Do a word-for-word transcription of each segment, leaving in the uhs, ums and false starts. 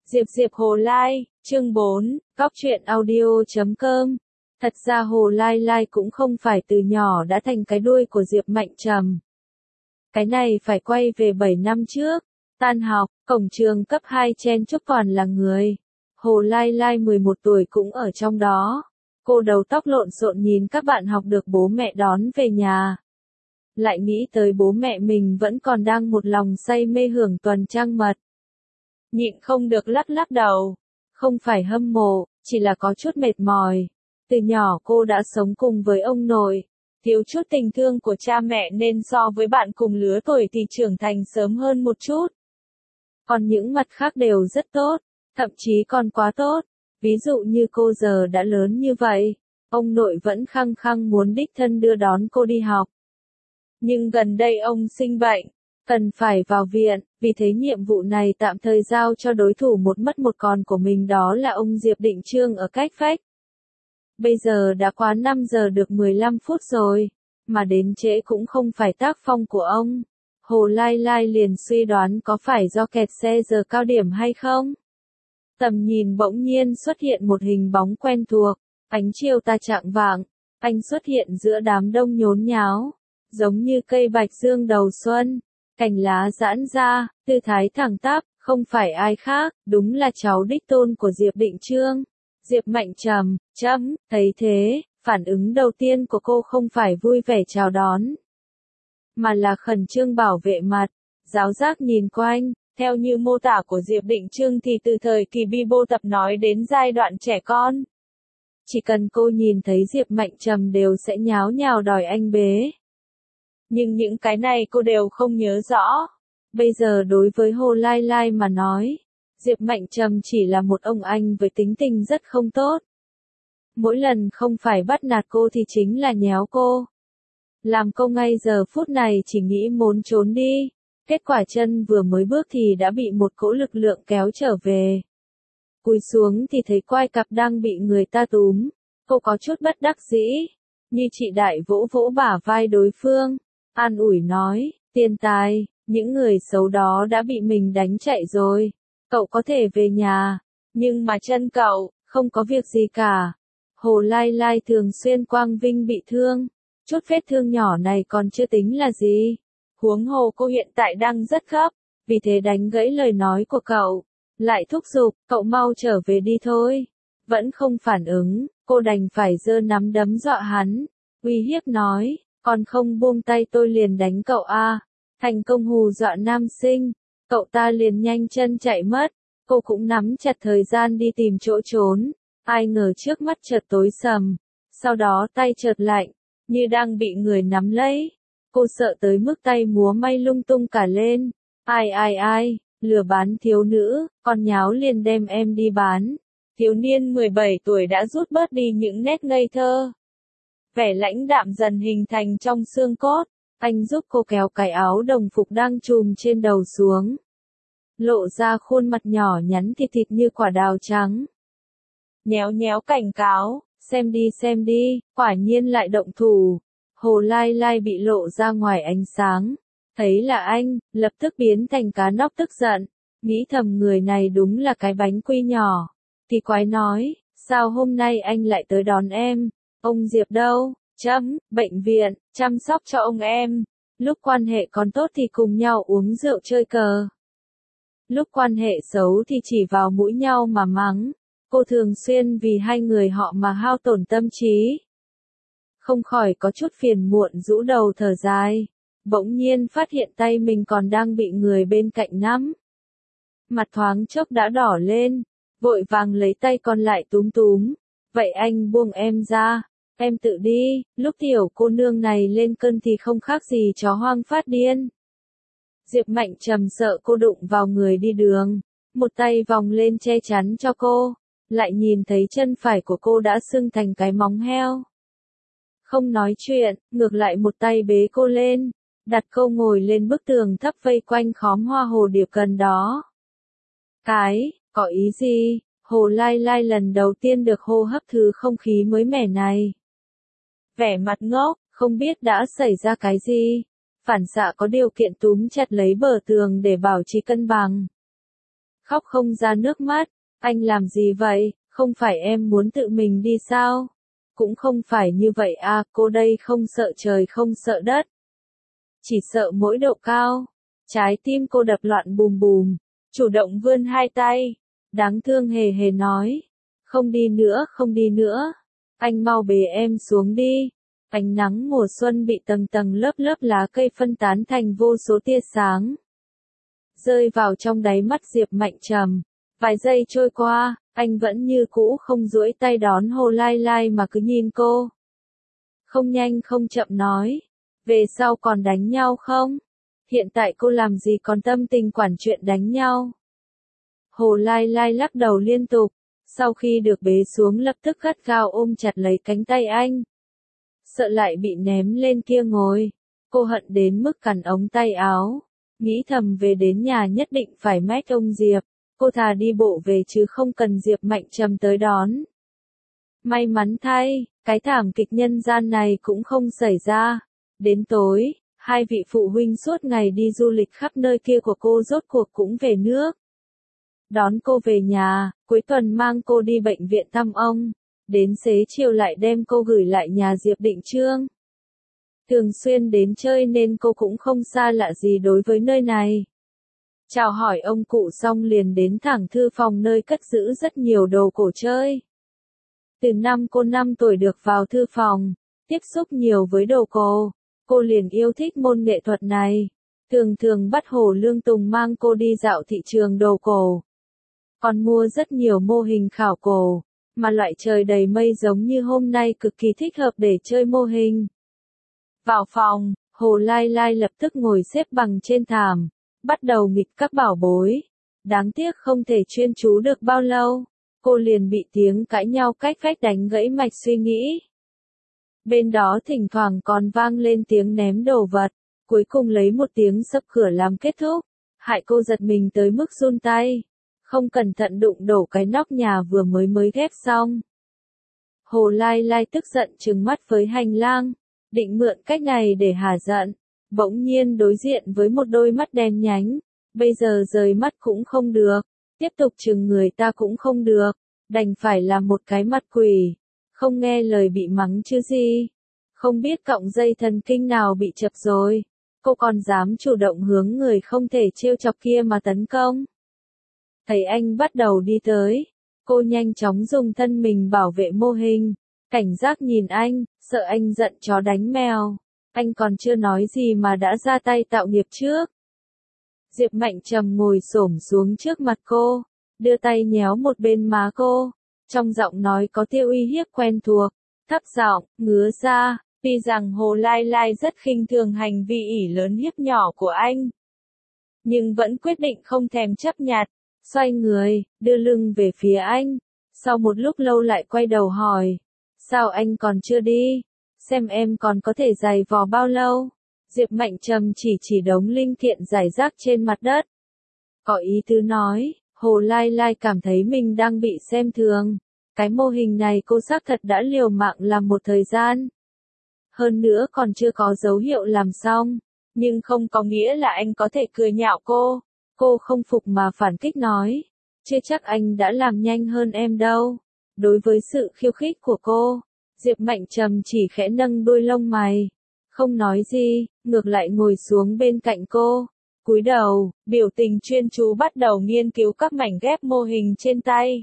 Diệp Diệp Hồ Lai, chương bốn, góc truyện audio chấm com. Thật ra Hồ Lai Lai cũng không phải từ nhỏ đã thành cái đuôi của Diệp Mạnh Trầm. Cái này phải quay về bảy năm trước, tan học, cổng trường cấp hai chen chúc toàn là người. Hồ Lai Lai mười một tuổi cũng ở trong đó. Cô đầu tóc lộn xộn nhìn các bạn học được bố mẹ đón về nhà. Lại nghĩ tới bố mẹ mình vẫn còn đang một lòng say mê hưởng tuần trăng mật. Nhịn không được lắc lắc đầu. Không phải hâm mộ, chỉ là có chút mệt mỏi. Từ nhỏ cô đã sống cùng với ông nội. Thiếu chút tình thương của cha mẹ nên so với bạn cùng lứa tuổi thì trưởng thành sớm hơn một chút. Còn những mặt khác đều rất tốt, thậm chí còn quá tốt. Ví dụ như cô giờ đã lớn như vậy, ông nội vẫn khăng khăng muốn đích thân đưa đón cô đi học. Nhưng gần đây ông sinh bệnh, cần phải vào viện, vì thế nhiệm vụ này tạm thời giao cho đối thủ một mất một còn của mình, đó là ông Diệp Định Trương ở cách vách. Bây giờ đã quá năm giờ được mười lăm phút rồi, mà đến trễ cũng không phải tác phong của ông. Hồ Lai Lai liền suy đoán có phải do kẹt xe giờ cao điểm hay không? Tầm nhìn bỗng nhiên xuất hiện một hình bóng quen thuộc, ánh chiều tà chạng vạng, anh xuất hiện giữa đám đông nhốn nháo, giống như cây bạch dương đầu xuân, cành lá giãn ra, tư thái thẳng tắp, không phải ai khác, đúng là cháu đích tôn của Diệp Định Trương. Diệp Mạnh Trầm, chấm, thấy thế, phản ứng đầu tiên của cô không phải vui vẻ chào đón, mà là khẩn trương bảo vệ mặt, giáo giác nhìn quanh. Theo như mô tả của Diệp Định Trương thì từ thời kỳ Bibo tập nói đến giai đoạn trẻ con, chỉ cần cô nhìn thấy Diệp Mạnh Trầm đều sẽ nháo nhào đòi anh bế. Nhưng những cái này cô đều không nhớ rõ. Bây giờ đối với Hồ Lai Lai mà nói, Diệp Mạnh Trầm chỉ là một ông anh với tính tình rất không tốt. Mỗi lần không phải bắt nạt cô thì chính là nhéo cô. Làm cô ngay giờ phút này chỉ nghĩ muốn trốn đi. Kết quả chân vừa mới bước thì đã bị một cỗ lực lượng kéo trở về. Cúi xuống thì thấy quai cặp đang bị người ta túm. Cô có chút bất đắc dĩ, như chị đại vỗ vỗ bả vai đối phương, an ủi nói, tiền tài, những người xấu đó đã bị mình đánh chạy rồi. Cậu có thể về nhà, nhưng mà chân cậu, không có việc gì cả. Hồ Lai Lai thường xuyên quang vinh bị thương, chút vết thương nhỏ này còn chưa tính là gì. Huống hồ cô hiện tại đang rất gấp, vì thế đánh gãy lời nói của cậu, lại thúc giục, cậu mau trở về đi thôi. Vẫn không phản ứng, cô đành phải giơ nắm đấm dọa hắn, uy hiếp nói, còn không buông tay tôi liền đánh cậu a. Thành công hù dọa nam sinh, cậu ta liền nhanh chân chạy mất. Cô cũng nắm chặt thời gian đi tìm chỗ trốn, ai ngờ trước mắt chợt tối sầm, sau đó tay chợt lạnh, như đang bị người nắm lấy. Cô sợ tới mức tay múa may lung tung cả lên. Ai ai ai, lừa bán thiếu nữ, con nháo liền đem em đi bán. Thiếu niên mười bảy tuổi đã rút bớt đi những nét ngây thơ. Vẻ lãnh đạm dần hình thành trong xương cốt. Anh giúp cô kéo cái áo đồng phục đang trùm trên đầu xuống. Lộ ra khuôn mặt nhỏ nhắn thịt thịt như quả đào trắng. Nhéo nhéo cảnh cáo, xem đi xem đi, quả nhiên lại động thủ. Hồ Lai Lai bị lộ ra ngoài ánh sáng, thấy là anh, lập tức biến thành cá nóc tức giận, nghĩ thầm người này đúng là cái bánh quy nhỏ. Thì quái nói, sao hôm nay anh lại tới đón em, ông Diệp đâu, chấm, bệnh viện, chăm sóc cho ông em, lúc quan hệ còn tốt thì cùng nhau uống rượu chơi cờ. Lúc quan hệ xấu thì chỉ vào mũi nhau mà mắng, cô thường xuyên vì hai người họ mà hao tổn tâm trí. Không khỏi có chút phiền muộn rũ đầu thở dài, bỗng nhiên phát hiện tay mình còn đang bị người bên cạnh nắm. Mặt thoáng chốc đã đỏ lên, vội vàng lấy tay còn lại túm túm, vậy anh buông em ra, em tự đi. Lúc tiểu cô nương này lên cơn thì không khác gì chó hoang phát điên. Diệp Mạnh Trầm sợ cô đụng vào người đi đường, một tay vòng lên che chắn cho cô, lại nhìn thấy chân phải của cô đã sưng thành cái móng heo. Không nói chuyện, ngược lại một tay bế cô lên, đặt cô ngồi lên bức tường thấp vây quanh khóm hoa hồ điệp gần đó. Cái, có ý gì? Hồ Lai Lai lần đầu tiên được hô hấp thứ không khí mới mẻ này. Vẻ mặt ngốc, không biết đã xảy ra cái gì. Phản xạ có điều kiện túm chặt lấy bờ tường để bảo trì cân bằng. khóc không ra nước mắt. Anh làm gì vậy, không phải em muốn tự mình đi sao? Cũng không phải như vậy à, cô đây không sợ trời không sợ đất. Chỉ sợ mỗi độ cao. Trái tim cô đập loạn bùm bùm, chủ động vươn hai tay, đáng thương hề hề nói. Không đi nữa, không đi nữa. Anh mau bế em xuống đi. Ánh nắng mùa xuân bị tầng tầng lớp lớp lá cây phân tán thành vô số tia sáng. Rơi vào trong đáy mắt Diệp Mạnh Trầm. Vài giây trôi qua, anh vẫn như cũ không duỗi tay đón Hồ Lai Lai mà cứ nhìn cô. Không nhanh không chậm nói. Về sau còn đánh nhau không? Hiện tại cô làm gì còn tâm tình quản chuyện đánh nhau? Hồ Lai Lai lắc đầu liên tục. Sau khi được bế xuống lập tức gắt gao ôm chặt lấy cánh tay anh. Sợ lại bị ném lên kia ngồi. Cô hận đến mức cắn ống tay áo. Nghĩ thầm về đến nhà nhất định phải mách ông Diệp. Cô thà đi bộ về chứ không cần Diệp Mạnh Trầm tới đón. May mắn thay, cái thảm kịch nhân gian này cũng không xảy ra. Đến tối, hai vị phụ huynh suốt ngày đi du lịch khắp nơi kia của cô rốt cuộc cũng về nước. Đón cô về nhà, cuối tuần mang cô đi bệnh viện thăm ông. Đến xế chiều lại đem cô gửi lại nhà Diệp Định Trương. Thường xuyên đến chơi nên cô cũng không xa lạ gì đối với nơi này. Chào hỏi ông cụ xong liền đến thẳng thư phòng nơi cất giữ rất nhiều đồ cổ chơi. Từ năm cô năm tuổi được vào thư phòng, tiếp xúc nhiều với đồ cổ, cô liền yêu thích môn nghệ thuật này. Thường thường bắt Hồ Lương Tùng mang cô đi dạo thị trường đồ cổ. Còn mua rất nhiều mô hình khảo cổ, mà loại trời đầy mây giống như hôm nay cực kỳ thích hợp để chơi mô hình. Vào phòng, Hồ Lai Lai lập tức ngồi xếp bằng trên thảm, bắt đầu nghịch các bảo bối. Đáng tiếc không thể chuyên chú được bao lâu, cô liền bị tiếng cãi nhau cách vách đánh gãy mạch suy nghĩ. Bên đó thỉnh thoảng còn vang lên tiếng ném đồ vật, cuối cùng lấy một tiếng sập cửa làm kết thúc, hại cô giật mình tới mức run tay. Không cẩn thận đụng đổ cái nóc nhà vừa mới mới ghép xong. Hồ Lai Lai tức giận trừng mắt với hành lang, định mượn cách này để hả giận. Bỗng nhiên đối diện với một đôi mắt đen nhánh, bây giờ rời mắt cũng không được, tiếp tục chừng người ta cũng không được, đành phải làm một cái mặt quỷ, không nghe lời bị mắng chứ gì. Không biết cọng dây thần kinh nào bị chập rồi, cô còn dám chủ động hướng người không thể trêu chọc kia mà tấn công. Thấy anh bắt đầu đi tới, cô nhanh chóng dùng thân mình bảo vệ mô hình, cảnh giác nhìn anh, sợ anh giận chó đánh mèo. Anh còn chưa nói gì mà đã ra tay tạo nghiệp trước. Diệp Mạnh Trầm ngồi xổm xuống trước mặt cô, đưa tay nhéo một bên má cô, trong giọng nói có tia uy hiếp quen thuộc, thấp giọng, ngứa ra, tuy rằng Hồ Lai Lai rất khinh thường hành vi ỷ lớn hiếp nhỏ của anh, nhưng vẫn quyết định không thèm chấp nhặt, xoay người, đưa lưng về phía anh, sau một lúc lâu lại quay đầu hỏi, sao anh còn chưa đi? Xem em còn có thể giày vò bao lâu. Diệp Mạnh Trầm chỉ chỉ đống linh kiện rải rác trên mặt đất. Có ý tứ nói, Hồ Lai Lai cảm thấy mình đang bị xem thường. Cái mô hình này cô xác thật đã liều mạng làm một thời gian. Hơn nữa còn chưa có dấu hiệu làm xong. Nhưng không có nghĩa là anh có thể cười nhạo cô. Cô không phục mà phản kích nói. Chưa chắc anh đã làm nhanh hơn em đâu. Đối với sự khiêu khích của cô, Diệp Mạnh Trầm chỉ khẽ nâng đuôi lông mày, không nói gì, ngược lại ngồi xuống bên cạnh cô, cúi đầu, biểu tình chuyên chú bắt đầu nghiên cứu các mảnh ghép mô hình trên tay.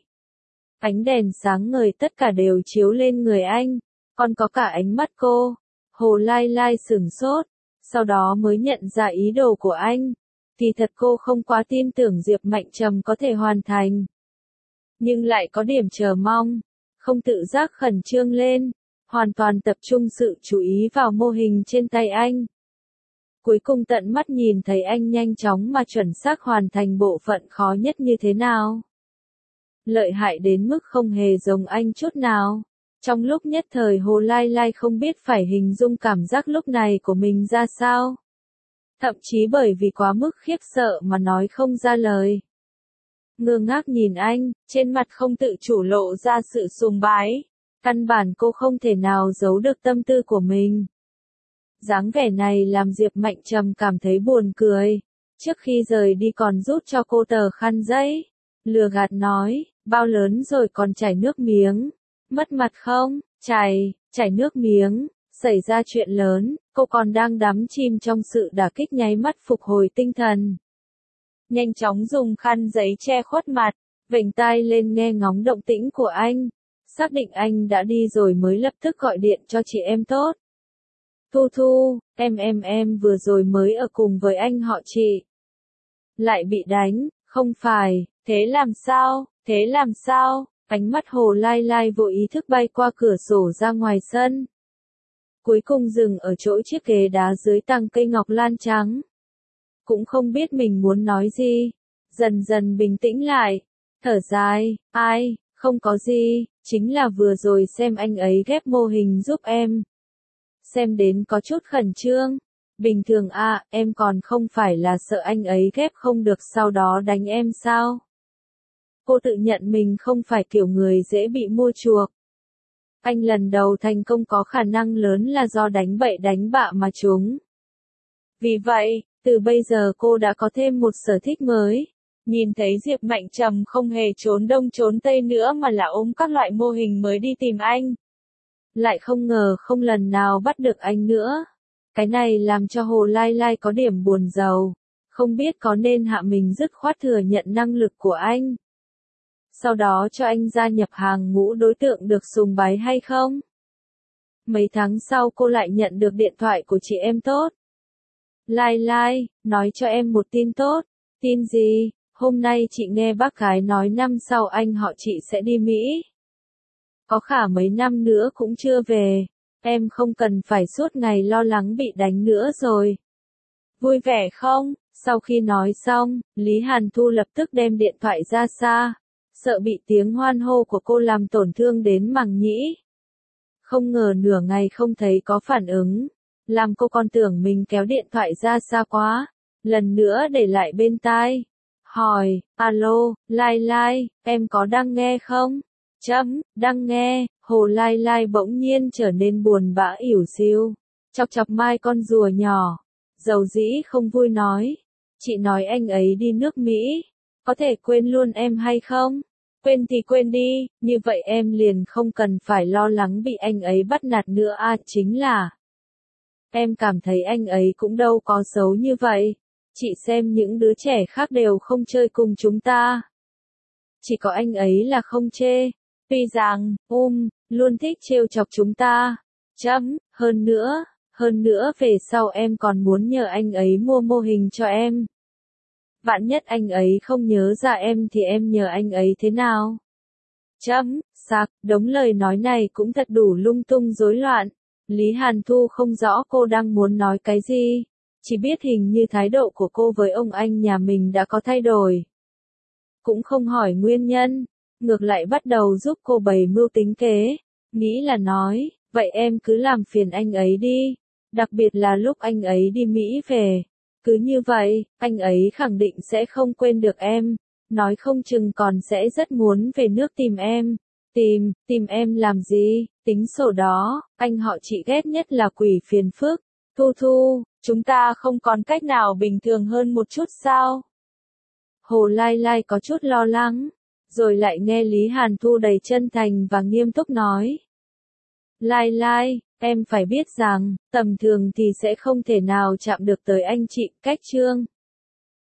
Ánh đèn sáng ngời tất cả đều chiếu lên người anh, còn có cả ánh mắt cô. Hồ Lai Lai sửng sốt, sau đó mới nhận ra ý đồ của anh. Thì thật cô không quá tin tưởng Diệp Mạnh Trầm có thể hoàn thành, nhưng lại có điểm chờ mong. Không tự giác khẩn trương lên, hoàn toàn tập trung sự chú ý vào mô hình trên tay anh. Cuối cùng tận mắt nhìn thấy anh nhanh chóng mà chuẩn xác hoàn thành bộ phận khó nhất như thế nào. Lợi hại đến mức không hề giống anh chút nào. Trong lúc nhất thời Hồ Lai Lai không biết phải hình dung cảm giác lúc này của mình ra sao. Thậm chí bởi vì quá mức khiếp sợ mà nói không ra lời. Ngơ ngác nhìn anh, trên mặt không tự chủ lộ ra sự sùng bái. Căn bản cô không thể nào giấu được tâm tư của mình. Dáng vẻ này làm Diệp Mạnh Trầm cảm thấy buồn cười. Trước khi rời đi còn rút cho cô tờ khăn giấy, Lừa gạt nói, bao lớn rồi còn chảy nước miếng. Mất mặt không? Chảy, chảy nước miếng. Xảy ra chuyện lớn, cô còn đang đắm chìm trong sự đả kích nháy mắt phục hồi tinh thần. Nhanh chóng dùng khăn giấy che khuất mặt, vểnh tai lên nghe ngóng động tĩnh của anh. Xác định anh đã đi rồi mới lập tức gọi điện cho chị em tốt. Thu Thu, em em em vừa rồi mới ở cùng với anh họ chị. Lại bị đánh, không phải, thế làm sao, thế làm sao? Ánh mắt Hồ Lai Lai vô ý thức bay qua cửa sổ ra ngoài sân. Cuối cùng dừng ở chỗ chiếc ghế đá dưới tàng cây ngọc lan trắng. Cũng không biết mình muốn nói gì. Dần dần bình tĩnh lại. Thở dài, ai, không có gì, chính là vừa rồi xem anh ấy ghép mô hình giúp em. Xem đến có chút khẩn trương. Bình thường à, em còn không phải là sợ anh ấy ghép không được sau đó đánh em sao? Cô tự nhận mình không phải kiểu người dễ bị mua chuộc. Anh lần đầu thành công có khả năng lớn là do đánh bậy đánh bạ mà trúng. Vì vậy, từ bây giờ cô đã có thêm một sở thích mới. Nhìn thấy Diệp Mạnh Trầm không hề trốn đông trốn tây nữa mà là ôm các loại mô hình mới đi tìm anh. Lại không ngờ không lần nào bắt được anh nữa. Cái này làm cho Hồ Lai Lai có điểm buồn rầu. Không biết có nên hạ mình dứt khoát thừa nhận năng lực của anh. Sau đó cho anh gia nhập hàng ngũ đối tượng được sùng bái hay không? Mấy tháng sau cô lại nhận được điện thoại của chị em tốt. Lai Lai, nói cho em một tin tốt. Tin gì? Hôm nay chị nghe bác gái nói năm sau anh họ chị sẽ đi Mỹ. Có khả mấy năm nữa cũng chưa về. Em không cần phải suốt ngày lo lắng bị đánh nữa rồi. Vui vẻ không? Sau khi nói xong, Lý Hàn Thu lập tức đem điện thoại ra xa. Sợ bị tiếng hoan hô của cô làm tổn thương đến màng nhĩ. Không ngờ nửa ngày không thấy có phản ứng. Làm cô còn tưởng mình kéo điện thoại ra xa quá. Lần nữa để lại bên tai. Hỏi, alo, Lai Lai, em có đang nghe không? Chấm, đang nghe. Hồ Lai Lai bỗng nhiên trở nên buồn bã ỉu xìu. Chọc chọc mai con rùa nhỏ. Dầu dĩ không vui nói. Chị nói anh ấy đi nước Mỹ. Có thể quên luôn em hay không? Quên thì quên đi, như vậy em liền không cần phải lo lắng bị anh ấy bắt nạt nữa à, chính là em cảm thấy anh ấy cũng đâu có xấu như vậy. Chị xem những đứa trẻ khác đều không chơi cùng chúng ta. Chỉ có anh ấy là không chê. Tuy rằng, um, luôn thích trêu chọc chúng ta. Chấm, hơn nữa, hơn nữa về sau em còn muốn nhờ anh ấy mua mô hình cho em. Vạn nhất anh ấy không nhớ ra em thì em nhờ anh ấy thế nào? Chấm, sạc, đống lời nói này cũng thật đủ lung tung rối loạn. Lý Hàn Thu không rõ cô đang muốn nói cái gì. Chỉ biết hình như thái độ của cô với ông anh nhà mình đã có thay đổi. Cũng không hỏi nguyên nhân. Ngược lại bắt đầu giúp cô bày mưu tính kế. Nghĩ là nói, vậy em cứ làm phiền anh ấy đi. Đặc biệt là lúc anh ấy đi Mỹ về. Cứ như vậy, anh ấy khẳng định sẽ không quên được em. Nói không chừng còn sẽ rất muốn về nước tìm em. Tìm, tìm em làm gì? Tính sổ đó, anh họ chị ghét nhất là quỷ phiền phức. Thu Thu, chúng ta không còn cách nào bình thường hơn một chút sao? Hồ Lai Lai có chút lo lắng. Rồi lại nghe Lý Hàn Thu đầy chân thành và nghiêm túc nói. Lai Lai, em phải biết rằng, tầm thường thì sẽ không thể nào chạm được tới anh chị, cách trương.